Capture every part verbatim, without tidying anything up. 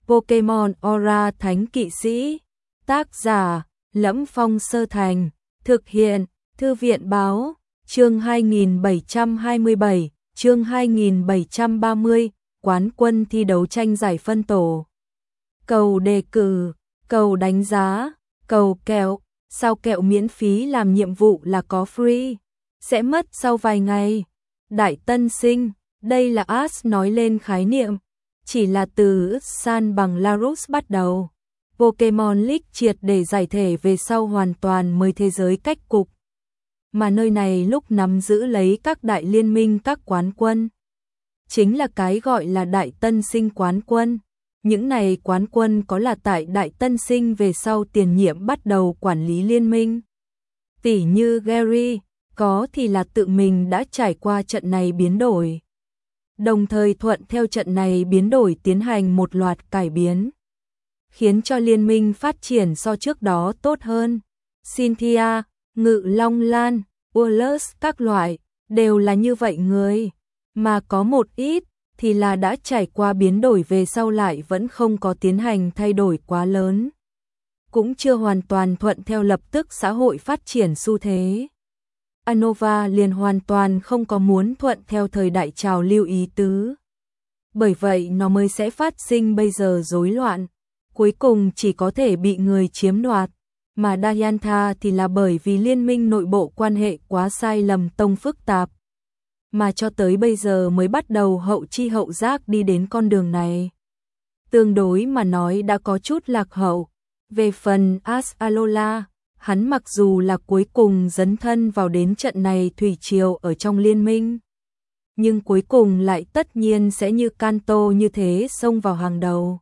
Pokemon Aura Thánh Kỵ Sĩ. Tác giả: Lẫm Phong Sơ Thành. Thực hiện: Thư viện báo. Chương hai nghìn bảy trăm hai mươi bảy, chương hai nghìn bảy trăm ba mươi, quán quân thi đấu tranh giải phân tổ. Cầu đề cử, cầu đánh giá, cầu kẹo, sao kẹo miễn phí làm nhiệm vụ là có free, sẽ mất sau vài ngày. Đại tân sinh, đây là Ash nói lên khái niệm, chỉ là từ San bằng Larus bắt đầu. Pokemon League triệt để giải thể về sau hoàn toàn mới thế giới cách cục. Mà nơi này lúc nắm giữ lấy các đại liên minh các quán quân. Chính là cái gọi là đại tân sinh quán quân. Những này quán quân có là tại đại tân sinh về sau tiền nhiệm bắt đầu quản lý liên minh. Tỉ như Gary, có thì là tự mình đã trải qua trận này biến đổi. Đồng thời thuận theo trận này biến đổi tiến hành một loạt cải biến. Khiến cho liên minh phát triển so trước đó tốt hơn. Cynthia, Ngự Long Lan, Wallace các loại, đều là như vậy người. Mà có một ít, thì là đã trải qua biến đổi về sau lại vẫn không có tiến hành thay đổi quá lớn. Cũng chưa hoàn toàn thuận theo lập tức xã hội phát triển xu thế. Unova liền hoàn toàn không có muốn thuận theo thời đại trào lưu ý tứ. Bởi vậy nó mới sẽ phát sinh bây giờ rối loạn. Cuối cùng chỉ có thể bị người chiếm đoạt. Mà Diantha thì là bởi vì liên minh nội bộ quan hệ quá sai lầm tông phức tạp. Mà cho tới bây giờ mới bắt đầu hậu chi hậu giác đi đến con đường này. Tương đối mà nói đã có chút lạc hậu. Về phần Ash Alola, hắn mặc dù là cuối cùng dấn thân vào đến trận này thủy triều ở trong liên minh. Nhưng cuối cùng lại tất nhiên sẽ như Kanto như thế xông vào hàng đầu.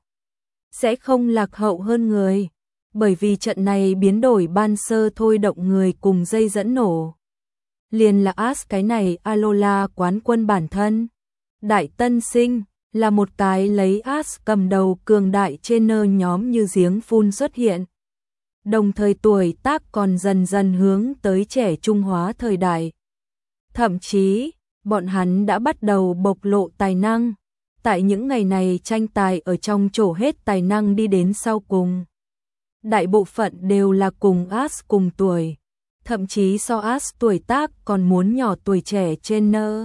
Sẽ không lạc hậu hơn người. Bởi vì trận này biến đổi ban sơ thôi động người cùng dây dẫn nổ. Liền là Ash cái này Alola quán quân bản thân. Đại tân sinh là một cái lấy Ash cầm đầu cường đại trên nơ nhóm như giếng phun xuất hiện. Đồng thời tuổi tác còn dần dần hướng tới trẻ trung hóa thời đại. Thậm chí, bọn hắn đã bắt đầu bộc lộ tài năng. Tại những ngày này tranh tài ở trong trổ hết tài năng đi đến sau cùng. Đại bộ phận đều là cùng Ash cùng tuổi. Thậm chí so Ash tuổi tác còn muốn nhỏ tuổi trẻ trên nơ.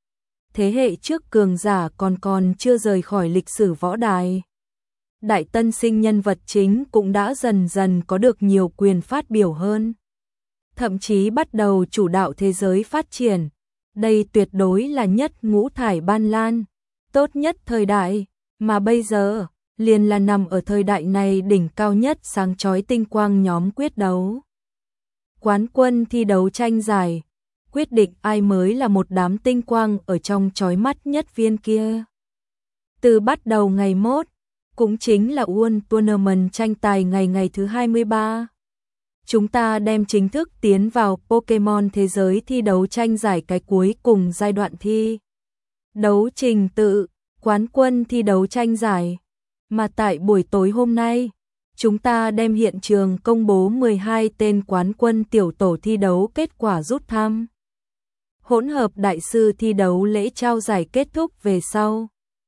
Thế hệ trước cường giả còn còn chưa rời khỏi lịch sử võ đài. Đại tân sinh nhân vật chính cũng đã dần dần có được nhiều quyền phát biểu hơn. Thậm chí bắt đầu chủ đạo thế giới phát triển. Đây tuyệt đối là nhất ngũ thải ban lan. Tốt nhất thời đại, mà bây giờ, liền là nằm ở thời đại này đỉnh cao nhất sáng chói tinh quang nhóm quyết đấu. Quán quân thi đấu tranh giải, quyết định ai mới là một đám tinh quang ở trong chói mắt nhất viên kia. Từ bắt đầu ngày mốt, cũng chính là World Tournament tranh tài ngày ngày thứ hai mươi ba. Chúng ta đem chính thức tiến vào Pokemon thế giới thi đấu tranh giải cái cuối cùng giai đoạn thi. Đấu trình tự, quán quân thi đấu tranh giải. Mà tại buổi tối hôm nay, chúng ta đem hiện trường công bố mười hai tên quán quân tiểu tổ thi đấu kết quả rút thăm. Hỗn hợp đại sư thi đấu lễ trao giải kết thúc về sau.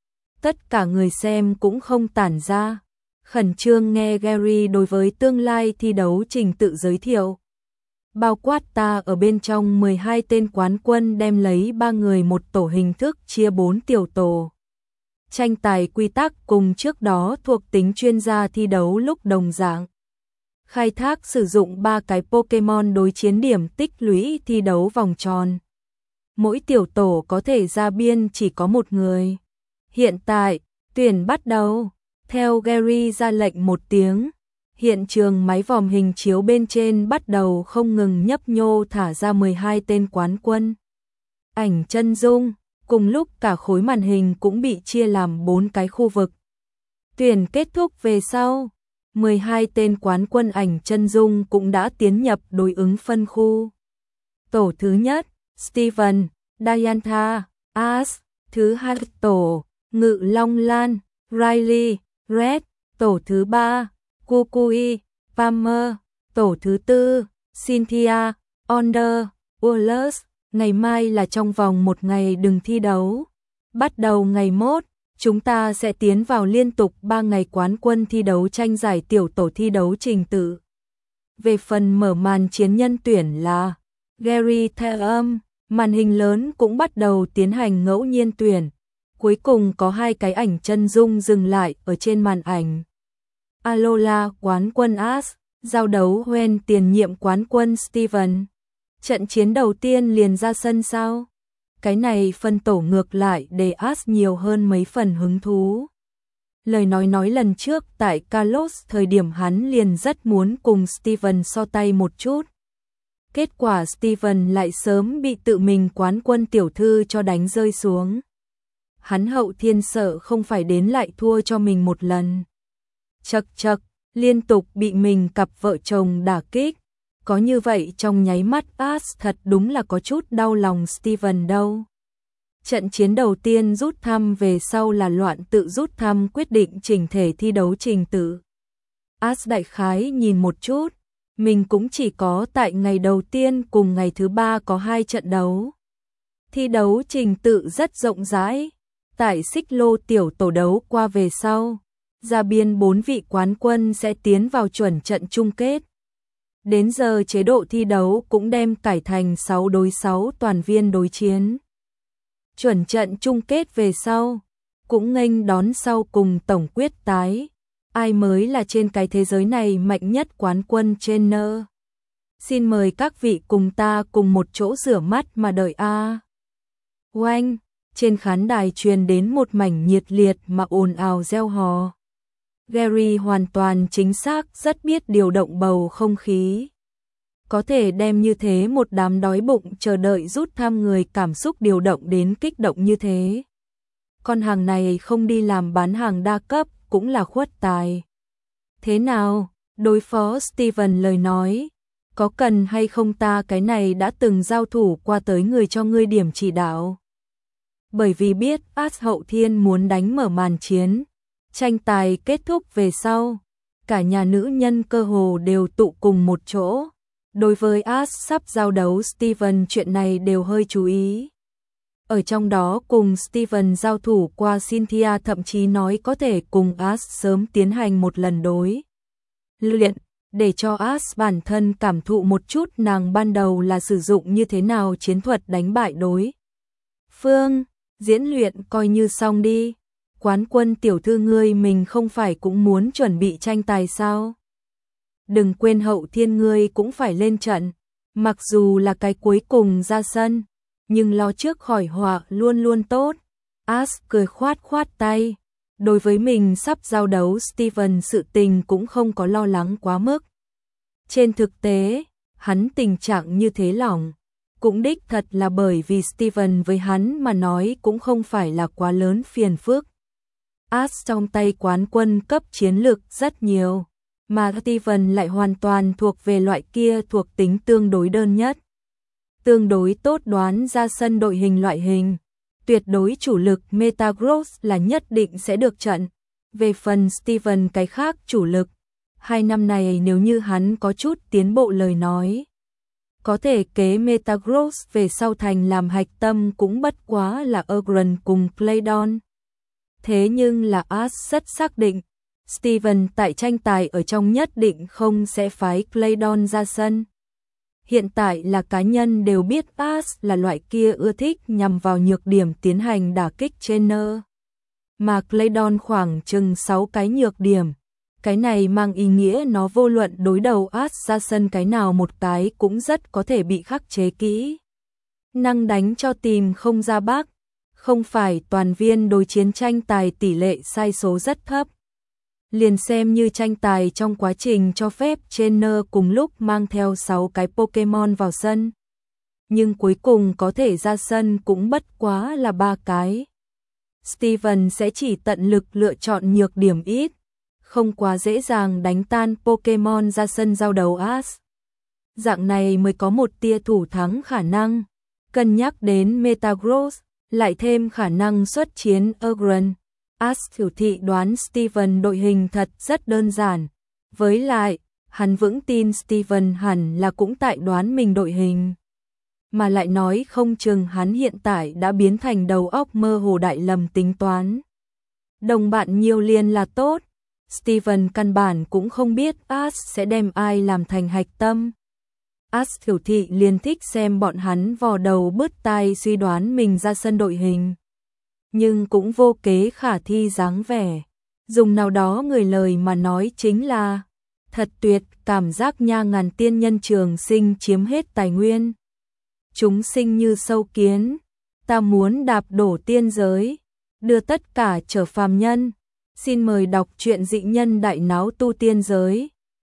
Tất cả người xem cũng không tản ra, khẩn trương nghe Gary đối với tương lai thi đấu trình tự giới thiệu. Bao quát ta ở bên trong mười hai tên quán quân đem lấy ba người một tổ hình thức chia bốn tiểu tổ. Tranh tài quy tắc cùng trước đó thuộc tính chuyên gia thi đấu lúc đồng dạng. Khai thác sử dụng ba cái Pokemon đối chiến điểm tích lũy thi đấu vòng tròn. Mỗi tiểu tổ có thể ra biên chỉ có một người. Hiện tại, tuyển bắt đầu. Theo Gary ra lệnh một tiếng, hiện trường máy vòm hình chiếu bên trên bắt đầu không ngừng nhấp nhô thả ra mười hai tên quán quân. Ảnh chân dung, cùng lúc cả khối màn hình cũng bị chia làm bốn cái khu vực. Tuyển kết thúc về sau, mười hai tên quán quân ảnh chân dung cũng đã tiến nhập đối ứng phân khu. Tổ thứ nhất, Steven, Diantha, Ash. Thứ hai tổ, Ngự Long Lan, Riley, Red. Tổ thứ ba, Kukui, Palmer. Tổ thứ tư, Cynthia, Onder, Wallace. Ngày mai là trong vòng một ngày đừng thi đấu. Bắt đầu ngày mốt, Chúng ta sẽ tiến vào liên tục ba ngày quán quân thi đấu tranh giải tiểu tổ thi đấu trình tự. Về phần mở màn chiến nhân tuyển là Gary Thayum, màn hình lớn cũng bắt đầu tiến hành ngẫu nhiên tuyển. Cuối cùng có hai cái ảnh chân dung dừng lại ở trên màn ảnh. Alola quán quân Ash, giao đấu Gwen tiền nhiệm quán quân Steven. Trận chiến đầu tiên liền ra sân sao? Cái này phân tổ ngược lại để Ash nhiều hơn mấy phần hứng thú. Lời nói nói lần trước tại Kalos thời điểm hắn liền rất muốn cùng Steven so tay một chút. Kết quả Steven lại sớm bị tự mình quán quân tiểu thư cho đánh rơi xuống. Hắn hậu thiên sợ không phải đến lại thua cho mình một lần. Chật chật, liên tục bị mình cặp vợ chồng đả kích. Có như vậy trong nháy mắt Ash thật đúng là có chút đau lòng Steven đâu. Trận chiến đầu tiên rút thăm về sau là loạn tự rút thăm quyết định chỉnh thể thi đấu trình tự. Ash đại khái nhìn một chút, mình cũng chỉ có tại ngày đầu tiên cùng ngày thứ ba có hai trận đấu. Thi đấu trình tự rất rộng rãi, tại xích lô tiểu tổ đấu qua về sau, ra biên bốn vị quán quân sẽ tiến vào chuẩn trận chung kết. Đến giờ chế độ thi đấu cũng đem cải thành sáu đối sáu toàn viên đối chiến. Chuẩn trận chung kết về sau, cũng nghênh đón sau cùng tổng quyết tái. Ai mới là trên cái thế giới này mạnh nhất quán quân trainer? Xin mời các vị cùng ta cùng một chỗ rửa mắt mà đợi a. Oanh, trên khán đài truyền đến một mảnh nhiệt liệt mà ồn ào reo hò. Gary hoàn toàn chính xác rất biết điều động bầu không khí. Có thể đem như thế một đám đói bụng chờ đợi rút thăm người cảm xúc điều động đến kích động như thế. Con hàng này không đi làm bán hàng đa cấp cũng là khuất tài. Thế nào, đối phó Steven lời nói, có cần hay không ta cái này đã từng giao thủ qua tới người cho ngươi điểm chỉ đạo. Bởi vì biết Ash hậu thiên muốn đánh mở màn chiến, tranh tài kết thúc về sau, cả nhà nữ nhân cơ hồ đều tụ cùng một chỗ. Đối với Ash sắp giao đấu Steven chuyện này đều hơi chú ý. Ở trong đó cùng Steven giao thủ qua Cynthia thậm chí nói có thể cùng Ash sớm tiến hành một lần đối luyện, để cho Ash bản thân cảm thụ một chút nàng ban đầu là sử dụng như thế nào chiến thuật đánh bại đối phương. Diễn luyện coi như xong đi. Quán quân tiểu thư ngươi mình không phải cũng muốn chuẩn bị tranh tài sao? Đừng quên hậu thiên ngươi cũng phải lên trận, mặc dù là cái cuối cùng ra sân, nhưng lo trước khỏi họa luôn luôn tốt. Ash cười khoát khoát tay, đối với mình sắp giao đấu Steven sự tình cũng không có lo lắng quá mức. Trên thực tế, hắn tình trạng như thế lỏng, cũng đích thật là bởi vì Steven với hắn mà nói cũng không phải là quá lớn phiền phức. Ash trong tay quán quân cấp chiến lược rất nhiều, mà Steven lại hoàn toàn thuộc về loại kia thuộc tính tương đối đơn nhất. Tương đối tốt đoán ra sân đội hình loại hình, tuyệt đối chủ lực Metagross là nhất định sẽ được trận. Về phần Steven cái khác chủ lực, hai năm này nếu như hắn có chút tiến bộ lời nói, có thể kế Metagross về sau thành làm hạch tâm cũng bất quá là Ogren cùng Claydon. Thế nhưng là Ash rất xác định, Steven tại tranh tài ở trong nhất định không sẽ phái Claydon ra sân. Hiện tại là cá nhân đều biết Ash là loại kia ưa thích nhằm vào nhược điểm tiến hành đả kích trainer. Mà Claydon khoảng chừng sáu cái nhược điểm. Cái này mang ý nghĩa nó vô luận đối đầu Ash ra sân cái nào một cái cũng rất có thể bị khắc chế kỹ. Năng đánh cho tìm không ra bác. Không phải toàn viên đối chiến tranh tài tỷ lệ sai số rất thấp. Liền xem như tranh tài trong quá trình cho phép trainer cùng lúc mang theo sáu cái Pokemon vào sân. Nhưng cuối cùng có thể ra sân cũng bất quá là ba cái. Steven sẽ chỉ tận lực lựa chọn nhược điểm ít, không quá dễ dàng đánh tan Pokemon ra sân giao đấu Ash. Dạng này mới có một tia thủ thắng khả năng. Cân nhắc đến Metagross, lại thêm khả năng xuất chiến Ogren. Ash thử thị đoán Steven đội hình thật rất đơn giản. Với lại, hắn vững tin Steven hẳn là cũng tại đoán mình đội hình. Mà lại nói không chừng hắn hiện tại đã biến thành đầu óc mơ hồ đại lầm tính toán. Đồng bạn nhiều liền là tốt. Steven căn bản cũng không biết Ash sẽ đem ai làm thành hạch tâm. Ash tiểu thị liền thích xem bọn hắn vò đầu bứt tai suy đoán mình ra sân đội hình. Nhưng cũng vô kế khả thi dáng vẻ. Dùng nào đó người lời mà nói chính là thật tuyệt, cảm giác nha ngàn tiên nhân trường sinh chiếm hết tài nguyên. Chúng sinh như sâu kiến, ta muốn đạp đổ tiên giới, đưa tất cả trở phàm nhân. Xin mời đọc truyện Dị Nhân Đại Náo Tu Tiên Giới.